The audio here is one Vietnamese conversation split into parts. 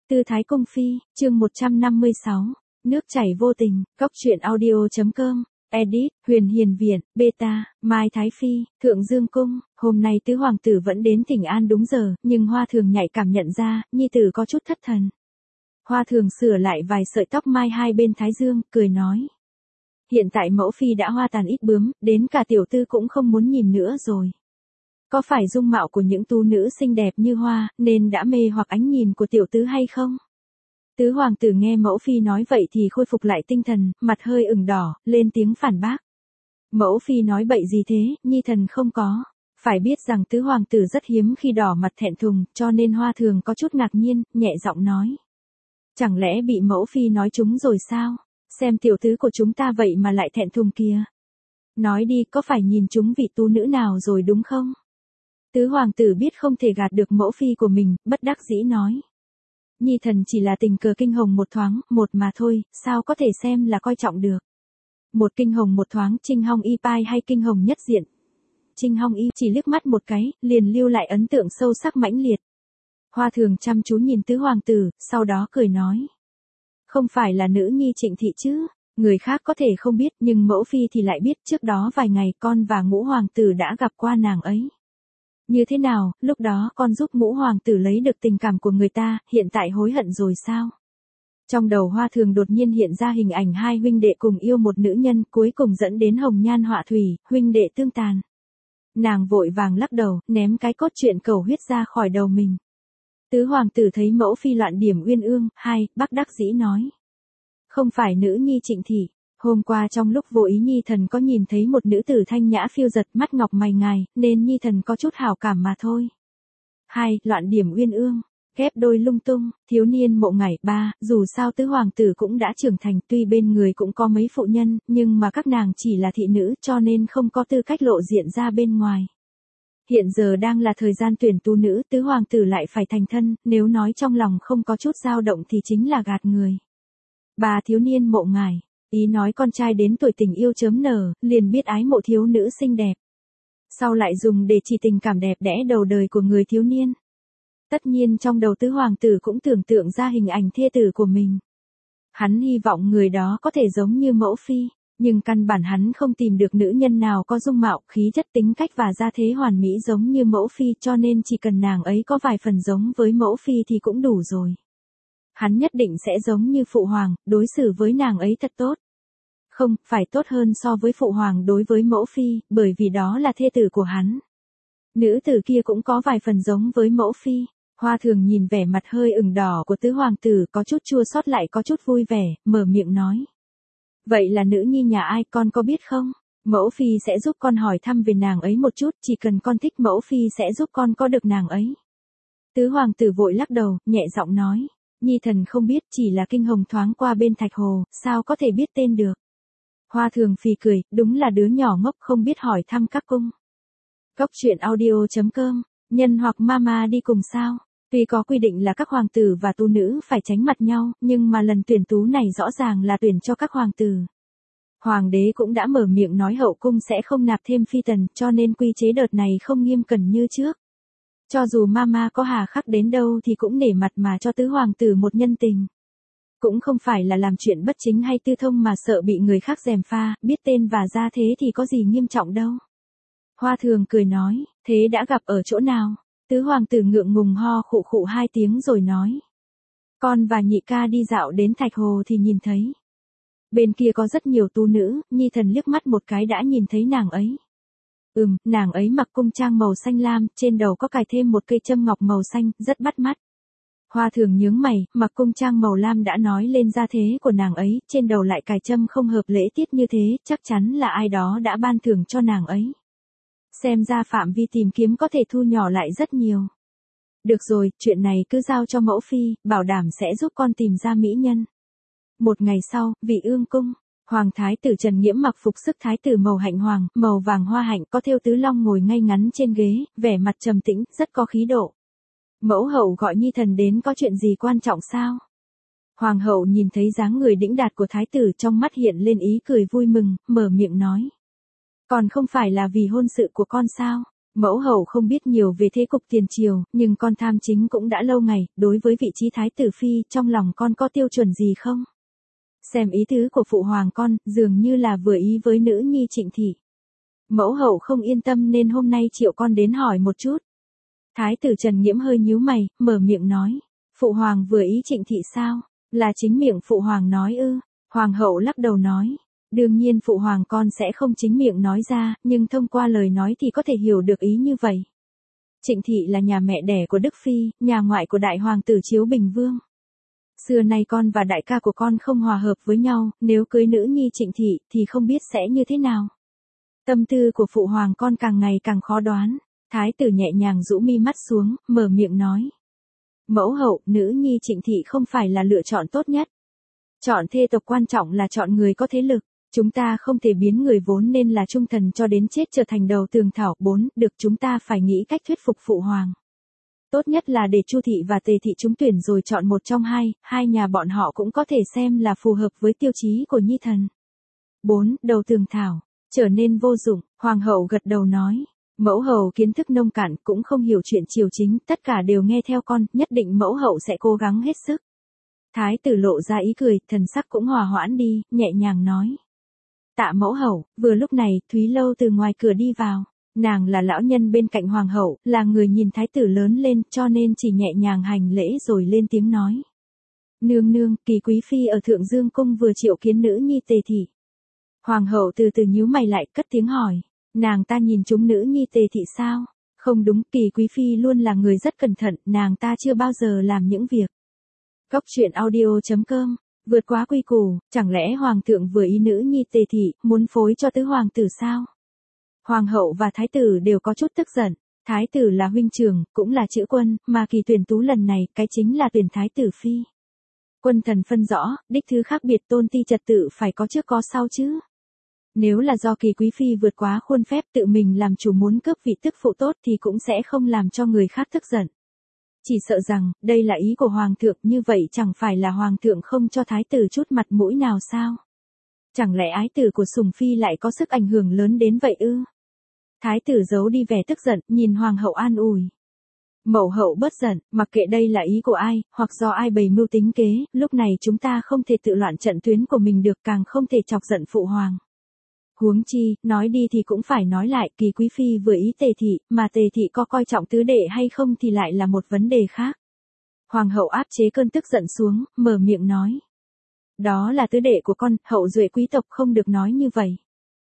Tư Thái Cung Phi, chương 156, nước chảy vô tình, Cóc truyện audio.com, edit, Huyền Hiền Viện, beta, Mai Thái Phi, Thượng Dương Cung. Hôm nay tứ hoàng tử vẫn đến Thỉnh An đúng giờ, nhưng Hoa Thường nhạy cảm nhận ra, nhi tử có chút thất thần. Hoa Thường sửa lại vài sợi tóc mai hai bên thái dương, cười nói. Hiện tại mẫu phi đã hoa tàn ít bướm, đến cả tiểu tư cũng không muốn nhìn nữa rồi. Có phải dung mạo của những tu nữ xinh đẹp như hoa, nên đã mê hoặc ánh nhìn của tiểu tứ hay không? Tứ hoàng tử nghe mẫu phi nói vậy thì khôi phục lại tinh thần, mặt hơi ửng đỏ, lên tiếng phản bác. Mẫu phi nói bậy gì thế, nhi thần không có. Phải biết rằng tứ hoàng tử rất hiếm khi đỏ mặt thẹn thùng, cho nên Hoa Thường có chút ngạc nhiên, nhẹ giọng nói. Chẳng lẽ bị mẫu phi nói chúng rồi sao? Xem tiểu tứ của chúng ta vậy mà lại thẹn thùng kìa. Nói đi, có phải nhìn chúng vị tu nữ nào rồi đúng không? Tứ hoàng tử biết không thể gạt được mẫu phi của mình, bất đắc dĩ nói. Nhi thần chỉ là tình cờ kinh hồng một thoáng, một mà thôi, sao có thể xem là coi trọng được. Một kinh hồng một thoáng, Trinh Hong Y pai hay kinh hồng nhất diện. Trinh Hong Y chỉ liếc mắt một cái, liền lưu lại ấn tượng sâu sắc mãnh liệt. Hoa Thường chăm chú nhìn tứ hoàng tử, sau đó cười nói. Không phải là nữ nhi Trịnh thị chứ, người khác có thể không biết nhưng mẫu phi thì lại biết, trước đó vài ngày con và ngũ hoàng tử đã gặp qua nàng ấy. Như thế nào, lúc đó con giúp ngũ hoàng tử lấy được tình cảm của người ta, hiện tại hối hận rồi sao? Trong đầu Hoa Thường đột nhiên hiện ra hình ảnh hai huynh đệ cùng yêu một nữ nhân, cuối cùng dẫn đến hồng nhan họa thủy, huynh đệ tương tàn. Nàng vội vàng lắc đầu, ném cái cốt truyện cầu huyết ra khỏi đầu mình. Tứ hoàng tử thấy mẫu phi loạn điểm uyên ương, bác đắc dĩ nói. Không phải nữ nhi Trịnh thị, hôm qua trong lúc vô ý nhi thần có nhìn thấy một nữ tử thanh nhã phiêu giật mắt ngọc mày ngài, nên nhi thần có chút hảo cảm mà thôi. Loạn điểm uyên ương, ghép đôi lung tung, thiếu niên mộ ngải. Dù sao tứ hoàng tử cũng đã trưởng thành, tuy bên người cũng có mấy phụ nhân, nhưng mà các nàng chỉ là thị nữ cho nên không có tư cách lộ diện ra bên ngoài. Hiện giờ đang là thời gian tuyển tu nữ, tứ hoàng tử lại phải thành thân, nếu nói trong lòng không có chút dao động thì chính là gạt người. Thiếu niên mộ ngải, ý nói con trai đến tuổi tình yêu chớm nở, liền biết ái mộ thiếu nữ xinh đẹp. Sau lại dùng để chỉ tình cảm đẹp đẽ đầu đời của người thiếu niên. Tất nhiên trong đầu tứ hoàng tử cũng tưởng tượng ra hình ảnh thê tử của mình. Hắn hy vọng người đó có thể giống như mẫu phi. Nhưng căn bản hắn không tìm được nữ nhân nào có dung mạo, khí chất, tính cách và gia thế hoàn mỹ giống như mẫu phi, cho nên chỉ cần nàng ấy có vài phần giống với mẫu phi thì cũng đủ rồi. Hắn nhất định sẽ giống như phụ hoàng, đối xử với nàng ấy thật tốt. Không, phải tốt hơn so với phụ hoàng đối với mẫu phi, bởi vì đó là thê tử của hắn. Nữ tử kia cũng có vài phần giống với mẫu phi. Hoa Thường nhìn vẻ mặt hơi ửng đỏ của tứ hoàng tử, có chút chua xót lại có chút vui vẻ, mở miệng nói. Vậy là nữ nhi nhà ai, con có biết không? Mẫu phi sẽ giúp con hỏi thăm về nàng ấy một chút, chỉ cần con thích mẫu phi sẽ giúp con có được nàng ấy. Tứ hoàng tử vội lắc đầu, nhẹ giọng nói. Nhi thần không biết, chỉ là kinh hồng thoáng qua bên Thạch Hồ, sao có thể biết tên được. Hoa Thường phì cười, đúng là đứa nhỏ ngốc không biết hỏi thăm các cung. Cóc truyện audio.com, nhân hoặc mama đi cùng sao? Tuy có quy định là các hoàng tử và tu nữ phải tránh mặt nhau, nhưng mà lần tuyển tú này rõ ràng là tuyển cho các hoàng tử. Hoàng đế cũng đã mở miệng nói hậu cung sẽ không nạp thêm phi tần, cho nên quy chế đợt này không nghiêm cẩn như trước. Cho dù mama có hà khắc đến đâu thì cũng nể mặt mà cho tứ hoàng tử một nhân tình. Cũng không phải là làm chuyện bất chính hay tư thông mà sợ bị người khác gièm pha, biết tên và gia thế thì có gì nghiêm trọng đâu. Hoa Thường cười nói, thế đã gặp ở chỗ nào? Tứ hoàng tử ngượng ngùng ho khụ khụ 2 tiếng rồi nói. Con và nhị ca đi dạo đến Thạch Hồ thì nhìn thấy. Bên kia có rất nhiều tu nữ, nhi thần liếc mắt một cái đã nhìn thấy nàng ấy. Nàng ấy mặc cung trang màu xanh lam, trên đầu có cài thêm một cây châm ngọc màu xanh, rất bắt mắt. Hoa Thường nhướng mày, mặc cung trang màu lam đã nói lên gia thế của nàng ấy, trên đầu lại cài châm không hợp lễ tiết như thế, chắc chắn là ai đó đã ban thưởng cho nàng ấy. Xem ra phạm vi tìm kiếm có thể thu nhỏ lại rất nhiều. Được rồi, chuyện này cứ giao cho mẫu phi, bảo đảm sẽ giúp con tìm ra mỹ nhân. Một ngày sau, Vị Ương cung, Hoàng thái tử Trần Nghiễm mặc phục sức thái tử màu hạnh hoàng, màu vàng hoa hạnh, có thêu tứ long ngồi ngay ngắn trên ghế, vẻ mặt trầm tĩnh, rất có khí độ. Mẫu hậu gọi nhi thần đến có chuyện gì quan trọng sao? Hoàng hậu nhìn thấy dáng người đĩnh đạt của thái tử trong mắt hiện lên ý cười vui mừng, mở miệng nói. Còn không phải là vì hôn sự của con sao? Mẫu hậu không biết nhiều về thế cục tiền triều, nhưng con tham chính cũng đã lâu ngày, đối với vị trí thái tử phi, trong lòng con có tiêu chuẩn gì không? Xem ý tứ của phụ hoàng con, dường như là vừa ý với nữ nhi Trịnh thị. Mẫu hậu không yên tâm nên hôm nay triệu con đến hỏi một chút. Thái tử Trần Nghiễm hơi nhíu mày, mở miệng nói. Phụ hoàng vừa ý Trịnh thị sao? Là chính miệng phụ hoàng nói ư? Hoàng hậu lắc đầu nói. Đương nhiên phụ hoàng con sẽ không chính miệng nói ra, nhưng thông qua lời nói thì có thể hiểu được ý như vậy. Trịnh thị là nhà mẹ đẻ của Đức Phi, nhà ngoại của đại hoàng tử Chiếu Bình Vương. Xưa nay con và đại ca của con không hòa hợp với nhau, nếu cưới nữ nhi Trịnh thị thì không biết sẽ như thế nào. Tâm tư của phụ hoàng con càng ngày càng khó đoán. Thái tử nhẹ nhàng rũ mi mắt xuống, mở miệng nói. Mẫu hậu, nữ nhi Trịnh thị không phải là lựa chọn tốt nhất. Chọn thê tộc quan trọng là chọn người có thế lực. Chúng ta không thể biến người vốn nên là trung thần cho đến chết trở thành đầu tường thảo. 4. Được chúng ta phải nghĩ cách thuyết phục phụ hoàng. Tốt nhất là để Chu thị và Tề thị trúng tuyển rồi chọn một trong hai nhà bọn họ cũng có thể xem là phù hợp với tiêu chí của nhi thần. 4. Đầu tường thảo, trở nên vô dụng, hoàng hậu gật đầu nói. Mẫu hậu kiến thức nông cạn cũng không hiểu chuyện triều chính, tất cả đều nghe theo con, nhất định mẫu hậu sẽ cố gắng hết sức. Thái tử lộ ra ý cười, thần sắc cũng hòa hoãn đi, nhẹ nhàng nói. Tạ mẫu hậu. Vừa lúc này, Thúy Lâu từ ngoài cửa đi vào. Nàng là lão nhân bên cạnh hoàng hậu, là người nhìn thái tử lớn lên, cho nên chỉ nhẹ nhàng hành lễ rồi lên tiếng nói. Nương nương, Kỳ quý phi ở Thượng Dương cung vừa triệu kiến nữ nhi Tề thị. Hoàng hậu từ từ nhíu mày lại, cất tiếng hỏi. Nàng ta nhìn chúng nữ nhi Tề thị sao? Không đúng, Kỳ quý phi luôn là người rất cẩn thận, nàng ta chưa bao giờ làm những việc. Cốc truyện audio.com. Vượt quá quy củ, chẳng lẽ hoàng thượng vừa ý nữ nhi Tề thị, muốn phối cho tứ hoàng tử sao? Hoàng hậu và thái tử đều có chút tức giận. Thái tử là huynh trưởng, cũng là chữ quân, mà kỳ tuyển tú lần này, cái chính là tuyển thái tử phi. Quân thần phân rõ, đích thứ khác biệt tôn ti trật tự phải có trước có sau chứ. Nếu là do Kỳ quý phi vượt quá khuôn phép tự mình làm chủ muốn cướp vị tức phụ tốt thì cũng sẽ không làm cho người khác tức giận. Chỉ sợ rằng, đây là ý của hoàng thượng, như vậy chẳng phải là hoàng thượng không cho thái tử chút mặt mũi nào sao? Chẳng lẽ ái tử của Sùng Phi lại có sức ảnh hưởng lớn đến vậy ư? Thái tử giấu đi vẻ tức giận, nhìn hoàng hậu an ủi. Mẫu hậu bớt giận, mặc kệ đây là ý của ai, hoặc do ai bày mưu tính kế, lúc này chúng ta không thể tự loạn trận tuyến của mình được, càng không thể chọc giận phụ hoàng. Huống chi, nói đi thì cũng phải nói lại, Kỳ quý phi vừa ý Tề thị, mà Tề thị có coi trọng tứ đệ hay không thì lại là một vấn đề khác. Hoàng hậu áp chế cơn tức giận xuống, mở miệng nói. Đó là tứ đệ của con, hậu duệ quý tộc không được nói như vậy.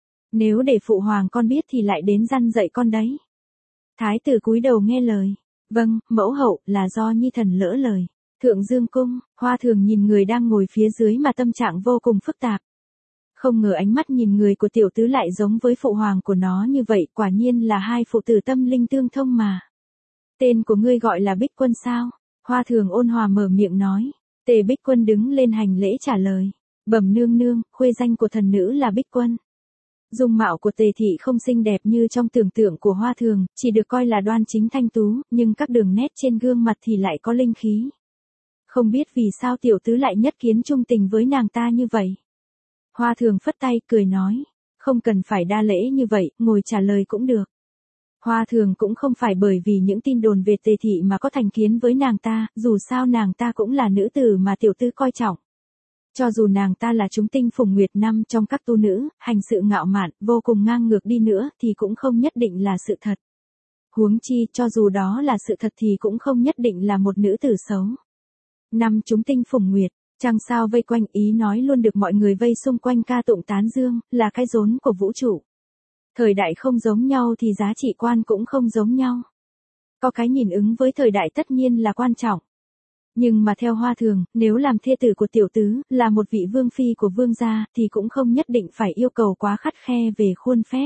Nếu để phụ hoàng con biết thì lại đến răn dạy con đấy. Thái tử cúi đầu nghe lời. Vâng, mẫu hậu, là do nhi thần lỡ lời. Thượng Dương cung, Hoa Thường nhìn người đang ngồi phía dưới mà tâm trạng vô cùng phức tạp. Không ngờ ánh mắt nhìn người của tiểu tứ lại giống với phụ hoàng của nó như vậy, quả nhiên là hai phụ tử tâm linh tương thông mà. Tên của ngươi gọi là Bích Quân sao? Hoa Thường ôn hòa mở miệng nói. Tề Bích Quân đứng lên hành lễ trả lời. Bẩm nương nương, khuê danh của thần nữ là Bích Quân. Dung mạo của Tề thị không xinh đẹp như trong tưởng tượng của Hoa Thường, chỉ được coi là đoan chính thanh tú, nhưng các đường nét trên gương mặt thì lại có linh khí. Không biết vì sao tiểu tứ lại nhất kiến trung tình với nàng ta như vậy. Hoa Thường phất tay, cười nói. Không cần phải đa lễ như vậy, ngồi trả lời cũng được. Hoa Thường cũng không phải bởi vì những tin đồn về Tề thị mà có thành kiến với nàng ta, dù sao nàng ta cũng là nữ tử mà tiểu tư coi trọng. Cho dù nàng ta là chúng tinh phùng nguyệt năm trong các tu nữ, hành sự ngạo mạn, vô cùng ngang ngược đi nữa thì cũng không nhất định là sự thật. Huống chi, cho dù đó là sự thật thì cũng không nhất định là một nữ tử xấu. Năm chúng tinh phùng nguyệt, trăng sao vây quanh, ý nói luôn được mọi người vây xung quanh ca tụng tán dương, là cái rốn của vũ trụ. Thời đại không giống nhau thì giá trị quan cũng không giống nhau. Có cái nhìn ứng với thời đại tất nhiên là quan trọng. Nhưng mà theo Hoa Thường, nếu làm thê tử của tiểu tứ, là một vị vương phi của vương gia, thì cũng không nhất định phải yêu cầu quá khắt khe về khuôn phép.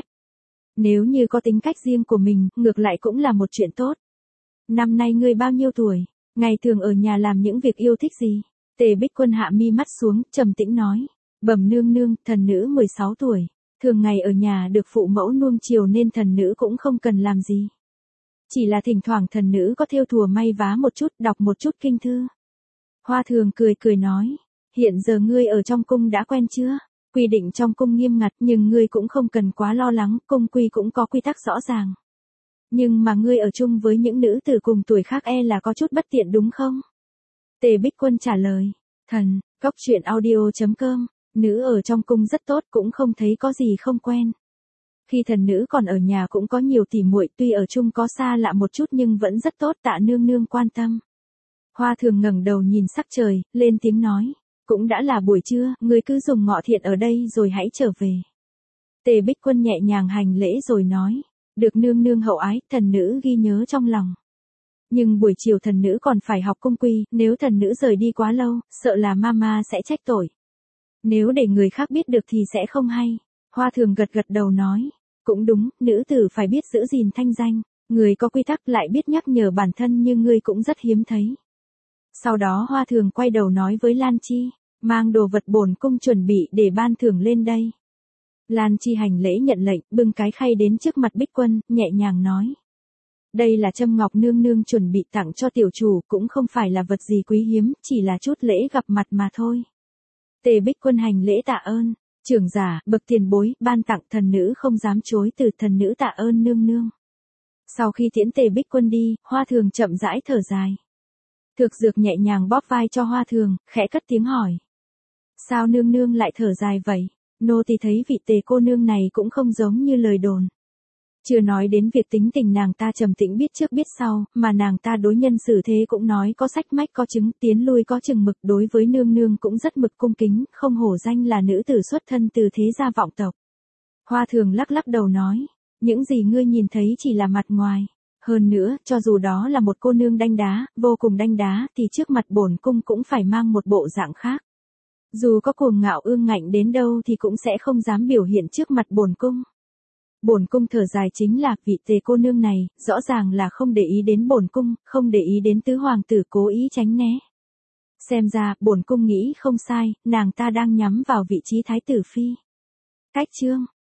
Nếu như có tính cách riêng của mình, ngược lại cũng là một chuyện tốt. Năm nay ngươi bao nhiêu tuổi? Ngày thường ở nhà làm những việc yêu thích gì? Tề Bích Quân hạ mi mắt xuống, trầm tĩnh nói. Bẩm nương nương, thần nữ 16 tuổi. Thường ngày ở nhà được phụ mẫu nuông chiều nên thần nữ cũng không cần làm gì. Chỉ là thỉnh thoảng thần nữ có thêu thùa may vá một chút, đọc một chút kinh thư. Hoa Thường cười cười nói. Hiện giờ ngươi ở trong cung đã quen chưa? Quy định trong cung nghiêm ngặt nhưng ngươi cũng không cần quá lo lắng, cung quy cũng có quy tắc rõ ràng. Nhưng mà ngươi ở chung với những nữ tử cùng tuổi khác là có chút bất tiện đúng không? Tề Bích Quân trả lời. Thần, Cốc Truyện Audio.com, nữ ở trong cung rất tốt cũng không thấy có gì không quen. Khi thần nữ còn ở nhà cũng có nhiều tỉ muội, tuy ở chung có xa lạ một chút nhưng vẫn rất tốt, Tạ nương nương quan tâm. Hoa Thường ngẩng đầu nhìn sắc trời, lên tiếng nói. Cũng đã là buổi trưa, ngươi cứ dùng ngọ thiện ở đây rồi hãy trở về. Tề Bích Quân nhẹ nhàng hành lễ rồi nói. Được nương nương hậu ái, thần nữ ghi nhớ trong lòng. Nhưng buổi chiều thần nữ còn phải học cung quy, nếu thần nữ rời đi quá lâu, sợ là mama sẽ trách tội. Nếu để người khác biết được thì sẽ không hay. Hoa Thường gật gật đầu nói. Cũng đúng, nữ tử phải biết giữ gìn thanh danh. Người có quy tắc lại biết nhắc nhở bản thân như ngươi cũng rất hiếm thấy. Sau đó Hoa Thường quay đầu nói với Lan Chi. Mang đồ vật bổn cung chuẩn bị để ban thưởng lên đây. Lan Chi hành lễ nhận lệnh, bưng cái khay đến trước mặt Bích Quân, nhẹ nhàng nói. Đây là Trâm Ngọc nương nương chuẩn bị tặng cho tiểu chủ, cũng không phải là vật gì quý hiếm, chỉ là chút lễ gặp mặt mà thôi. Tề Bích Quân hành lễ tạ ơn, trưởng giả, bậc tiền bối, ban tặng thần nữ không dám chối từ, thần nữ tạ ơn nương nương. Sau khi tiễn Tề Bích Quân đi, Hoa Thường chậm rãi thở dài. Thược Dược nhẹ nhàng bóp vai cho Hoa Thường, khẽ cất tiếng hỏi. Sao nương nương lại thở dài vậy? Nô tỳ thấy vị Tề cô nương này cũng không giống như lời đồn. Chưa nói đến việc tính tình nàng ta trầm tĩnh biết trước biết sau, mà nàng ta đối nhân xử thế cũng nói có sách mách có chứng, tiến lui có chừng mực, đối với nương nương cũng rất mực cung kính, không hổ danh là nữ tử xuất thân từ thế gia vọng tộc. Hoa Thường lắc lắc đầu nói, những gì ngươi nhìn thấy chỉ là mặt ngoài. Hơn nữa, cho dù đó là một cô nương đanh đá, vô cùng đanh đá, thì trước mặt bổn cung cũng phải mang một bộ dạng khác. Dù có cuồng ngạo ương ngạnh đến đâu thì cũng sẽ không dám biểu hiện trước mặt bổn cung. Bổn cung thở dài chính là vị Tề cô nương này, rõ ràng là không để ý đến bổn cung, không để ý đến tứ hoàng tử, cố ý tránh né. Xem ra, bổn cung nghĩ không sai, nàng ta đang nhắm vào vị trí thái tử phi. Cách chương